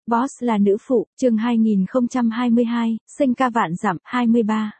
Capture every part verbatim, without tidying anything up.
Boss là nữ phụ, chương hai nghìn không trăm hai mươi hai, sinh ca vạn dặm, hai mươi ba.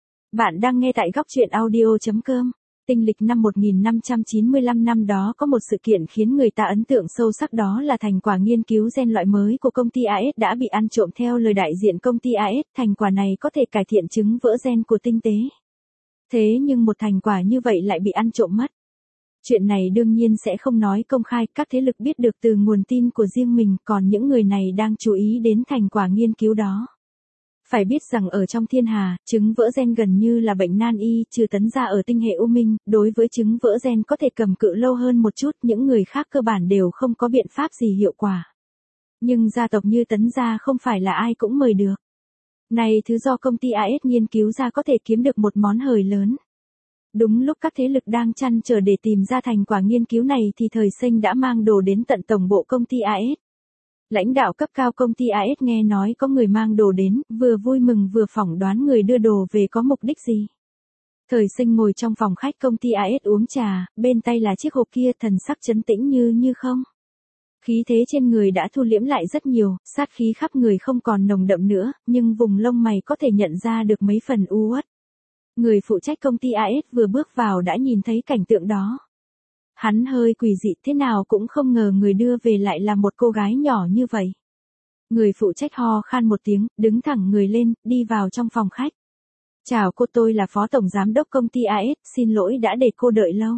Bạn đang nghe tại góc truyện audio.com. Tinh lịch năm một nghìn năm trăm chín mươi lăm năm đó có một sự kiện khiến người ta ấn tượng sâu sắc, đó là thành quả nghiên cứu gen loại mới của công ty a ét đã bị ăn trộm. Theo lời đại diện công ty a ét, thành quả này có thể cải thiện chứng vỡ gen của tinh tế. Thế nhưng một thành quả như vậy lại bị ăn trộm mất. Chuyện này đương nhiên sẽ không nói công khai, các thế lực biết được từ nguồn tin của riêng mình, còn những người này đang chú ý đến thành quả nghiên cứu đó. Phải biết rằng ở trong thiên hà, chứng vỡ gen gần như là bệnh nan y, trừ Tấn gia ở tinh hệ U Minh, đối với chứng vỡ gen có thể cầm cự lâu hơn một chút, những người khác cơ bản đều không có biện pháp gì hiệu quả. Nhưng gia tộc như Tấn gia không phải là ai cũng mời được. Này thứ do công ty a ét nghiên cứu ra có thể kiếm được một món hời lớn. Đúng lúc các thế lực đang chăn trở để tìm ra thành quả nghiên cứu này thì Thời Sinh đã mang đồ đến tận tổng bộ công ty a ét. Lãnh đạo cấp cao công ty a ét nghe nói có người mang đồ đến, vừa vui mừng vừa phỏng đoán người đưa đồ về có mục đích gì. Thời Sinh ngồi trong phòng khách công ty a ét uống trà, bên tay là chiếc hộp kia, thần sắc trấn tĩnh như như không. Khí thế trên người đã thu liễm lại rất nhiều, sát khí khắp người không còn nồng đậm nữa, nhưng vùng lông mày có thể nhận ra được mấy phần u uất. Người phụ trách công ty a ét vừa bước vào đã nhìn thấy cảnh tượng đó. Hắn hơi quỷ dị, thế nào cũng không ngờ người đưa về lại là một cô gái nhỏ như vậy. Người phụ trách ho khan một tiếng, đứng thẳng người lên, đi vào trong phòng khách. Chào cô, tôi là Phó Tổng Giám đốc công ty a ét, xin lỗi đã để cô đợi lâu.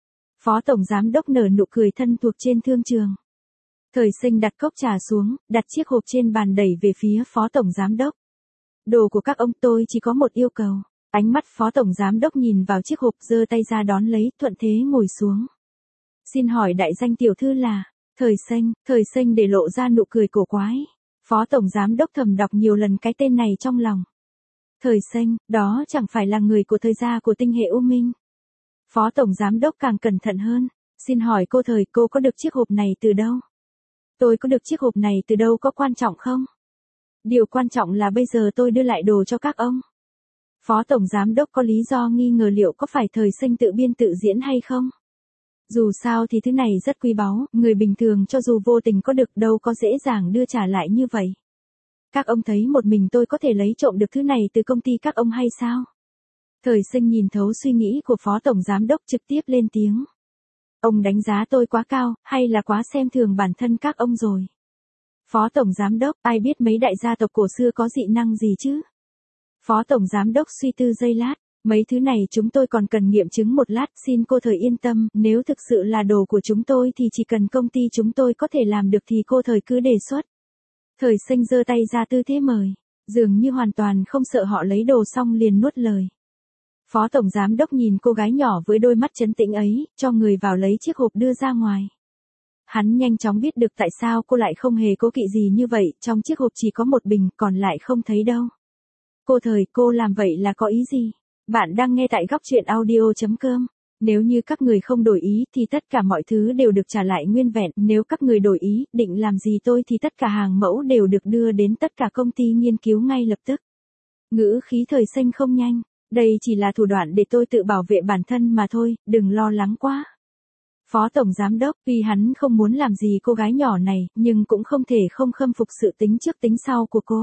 Phó Tổng Giám đốc nở nụ cười thân thuộc trên thương trường. Thời Sinh đặt cốc trà xuống, đặt chiếc hộp trên bàn đẩy về phía Phó Tổng Giám đốc. Đồ của các ông, tôi chỉ có một yêu cầu. Ánh mắt Phó Tổng Giám đốc nhìn vào chiếc hộp, giơ tay ra đón lấy, thuận thế ngồi xuống. Xin hỏi đại danh tiểu thư là? Thời Sinh. Thời Sinh để lộ ra nụ cười cổ quái. Phó Tổng Giám đốc thầm đọc nhiều lần cái tên này trong lòng. Thời Sinh, đó chẳng phải là người của Thời gia của tinh hệ U Minh. Phó Tổng Giám đốc càng cẩn thận hơn. Xin hỏi cô Thời, cô có được chiếc hộp này từ đâu? Tôi có được chiếc hộp này từ đâu có quan trọng không? Điều quan trọng là bây giờ tôi đưa lại đồ cho các ông. Phó Tổng Giám đốc có lý do nghi ngờ liệu có phải Thời Sinh tự biên tự diễn hay không. Dù sao thì thứ này rất quý báu, người bình thường cho dù vô tình có được đâu có dễ dàng đưa trả lại như vậy. Các ông thấy một mình tôi có thể lấy trộm được thứ này từ công ty các ông hay sao? Thời Sinh nhìn thấu suy nghĩ của Phó Tổng Giám đốc, trực tiếp lên tiếng. Ông đánh giá tôi quá cao, hay là quá xem thường bản thân các ông rồi? Phó Tổng Giám đốc, ai biết mấy đại gia tộc cổ xưa có dị năng gì chứ? Phó Tổng Giám đốc suy tư giây lát, mấy thứ này chúng tôi còn cần nghiệm chứng một lát, xin cô Thời yên tâm, nếu thực sự là đồ của chúng tôi thì chỉ cần công ty chúng tôi có thể làm được thì cô Thời cứ đề xuất. Thời Sinh giơ tay ra tư thế mời, dường như hoàn toàn không sợ họ lấy đồ, xong liền nuốt lời. Phó Tổng Giám đốc nhìn cô gái nhỏ với đôi mắt trấn tĩnh ấy, cho người vào lấy chiếc hộp đưa ra ngoài. Hắn nhanh chóng biết được tại sao cô lại không hề cố kỵ gì như vậy, trong chiếc hộp chỉ có một bình, còn lại không thấy đâu. Cô Thời, cô làm vậy là có ý gì? Bạn đang nghe tại góc truyện audio.com. Nếu như các người không đổi ý thì tất cả mọi thứ đều được trả lại nguyên vẹn, nếu các người đổi ý, định làm gì tôi thì tất cả hàng mẫu đều được đưa đến tất cả công ty nghiên cứu ngay lập tức. Ngữ khí Thời Sinh không nhanh, đây chỉ là thủ đoạn để tôi tự bảo vệ bản thân mà thôi, đừng lo lắng quá. Phó Tổng Giám đốc, vì hắn không muốn làm gì cô gái nhỏ này, nhưng cũng không thể không khâm phục sự tính trước tính sau của cô.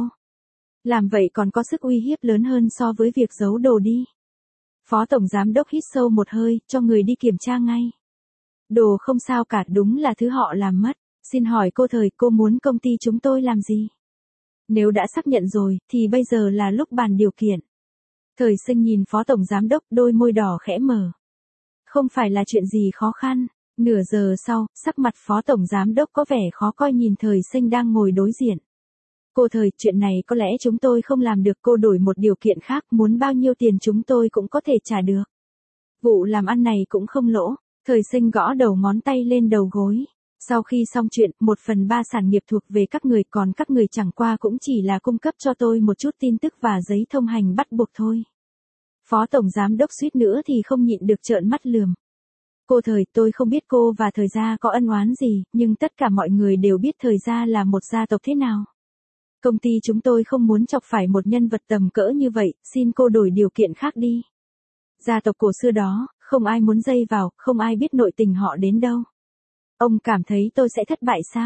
Làm vậy còn có sức uy hiếp lớn hơn so với việc giấu đồ đi. Phó Tổng Giám đốc hít sâu một hơi, cho người đi kiểm tra ngay. Đồ không sao cả, đúng là thứ họ làm mất. Xin hỏi cô Thời, cô muốn công ty chúng tôi làm gì? Nếu đã xác nhận rồi, thì bây giờ là lúc bàn điều kiện. Thời Sinh nhìn Phó Tổng Giám đốc, đôi môi đỏ khẽ mở. Không phải là chuyện gì khó khăn. Nửa giờ sau, sắc mặt Phó Tổng Giám đốc có vẻ khó coi nhìn Thời Sinh đang ngồi đối diện. Cô Thời, chuyện này có lẽ chúng tôi không làm được, cô đổi một điều kiện khác, muốn bao nhiêu tiền chúng tôi cũng có thể trả được. Vụ làm ăn này cũng không lỗ. Thời Sinh gõ đầu ngón tay lên đầu gối. Sau khi xong chuyện, một phần ba sản nghiệp thuộc về các người, còn các người chẳng qua cũng chỉ là cung cấp cho tôi một chút tin tức và giấy thông hành bắt buộc thôi. Phó Tổng Giám đốc suýt nữa thì không nhịn được trợn mắt lườm. Cô Thời, tôi không biết cô và Thời gia có ân oán gì, nhưng tất cả mọi người đều biết Thời gia là một gia tộc thế nào. Công ty chúng tôi không muốn chọc phải một nhân vật tầm cỡ như vậy, xin cô đổi điều kiện khác đi. Gia tộc cổ xưa đó, không ai muốn dây vào, không ai biết nội tình họ đến đâu. Ông cảm thấy tôi sẽ thất bại sao?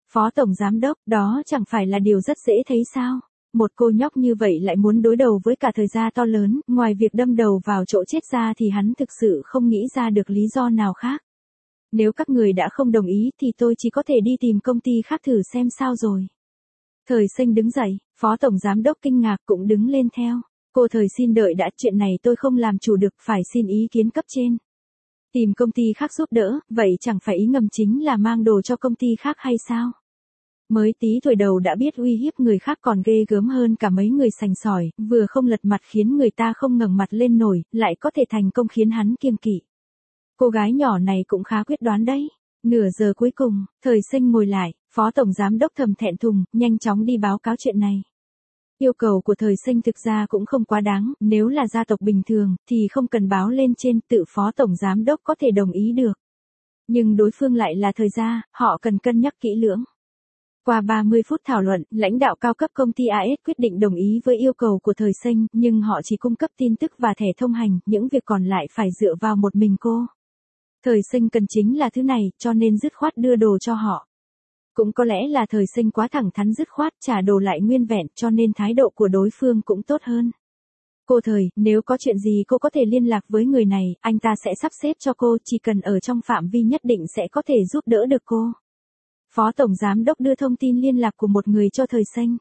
Phó tổng giám đốc, đó chẳng phải là điều rất dễ thấy sao? Một cô nhóc như vậy lại muốn đối đầu với cả thời gia to lớn, ngoài việc đâm đầu vào chỗ chết ra thì hắn thực sự không nghĩ ra được lý do nào khác. Nếu các người đã không đồng ý thì tôi chỉ có thể đi tìm công ty khác thử xem sao rồi. Thời Sinh đứng dậy, phó tổng giám đốc kinh ngạc cũng đứng lên theo. Cô Thời xin đợi đã, chuyện này tôi không làm chủ được, phải xin ý kiến cấp trên. Tìm công ty khác giúp đỡ, vậy chẳng phải ý ngầm chính là mang đồ cho công ty khác hay sao? Mới tí tuổi đầu đã biết uy hiếp người khác còn ghê gớm hơn cả mấy người sành sỏi, vừa không lật mặt khiến người ta không ngẩng mặt lên nổi, lại có thể thành công khiến hắn kiêng kỵ. Cô gái nhỏ này cũng khá quyết đoán đấy. Nửa giờ cuối cùng, Thời Sinh ngồi lại, phó tổng giám đốc thầm thẹn thùng, nhanh chóng đi báo cáo chuyện này. Yêu cầu của Thời Sinh thực ra cũng không quá đáng, nếu là gia tộc bình thường, thì không cần báo lên trên, tự phó tổng giám đốc có thể đồng ý được. Nhưng đối phương lại là Thời gia, họ cần cân nhắc kỹ lưỡng. Qua ba mươi phút thảo luận, lãnh đạo cao cấp công ty a ét quyết định đồng ý với yêu cầu của Thời Sinh, nhưng họ chỉ cung cấp tin tức và thẻ thông hành, những việc còn lại phải dựa vào một mình cô. Thời Sinh cần chính là thứ này, cho nên dứt khoát đưa đồ cho họ. Cũng có lẽ là Thời Sinh quá thẳng thắn dứt khoát trả đồ lại nguyên vẹn, cho nên thái độ của đối phương cũng tốt hơn. Cô Thời, nếu có chuyện gì cô có thể liên lạc với người này, anh ta sẽ sắp xếp cho cô, chỉ cần ở trong phạm vi nhất định sẽ có thể giúp đỡ được cô. Phó tổng giám đốc đưa thông tin liên lạc của một người cho Thời Sinh.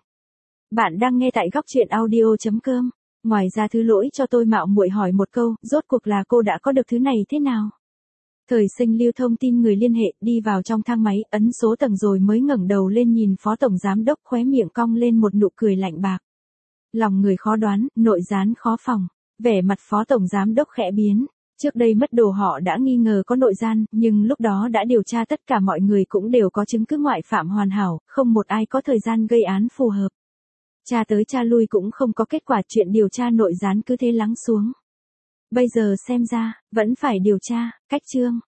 Bạn đang nghe tại góc truyện audio chấm com. Ngoài ra thứ lỗi cho tôi mạo muội hỏi một câu, rốt cuộc là cô đã có được thứ này thế nào? Thời Sinh lưu thông tin người liên hệ, đi vào trong thang máy, ấn số tầng rồi mới ngẩng đầu lên nhìn phó tổng giám đốc, khóe miệng cong lên một nụ cười lạnh bạc. Lòng người khó đoán, nội gián khó phòng. Vẻ mặt phó tổng giám đốc khẽ biến. Trước đây mất đồ họ đã nghi ngờ có nội gian, nhưng lúc đó đã điều tra tất cả mọi người cũng đều có chứng cứ ngoại phạm hoàn hảo, không một ai có thời gian gây án phù hợp. Tra tới tra lui cũng không có kết quả, chuyện điều tra nội gián cứ thế lắng xuống. Bây giờ xem ra, vẫn phải điều tra, cách chương.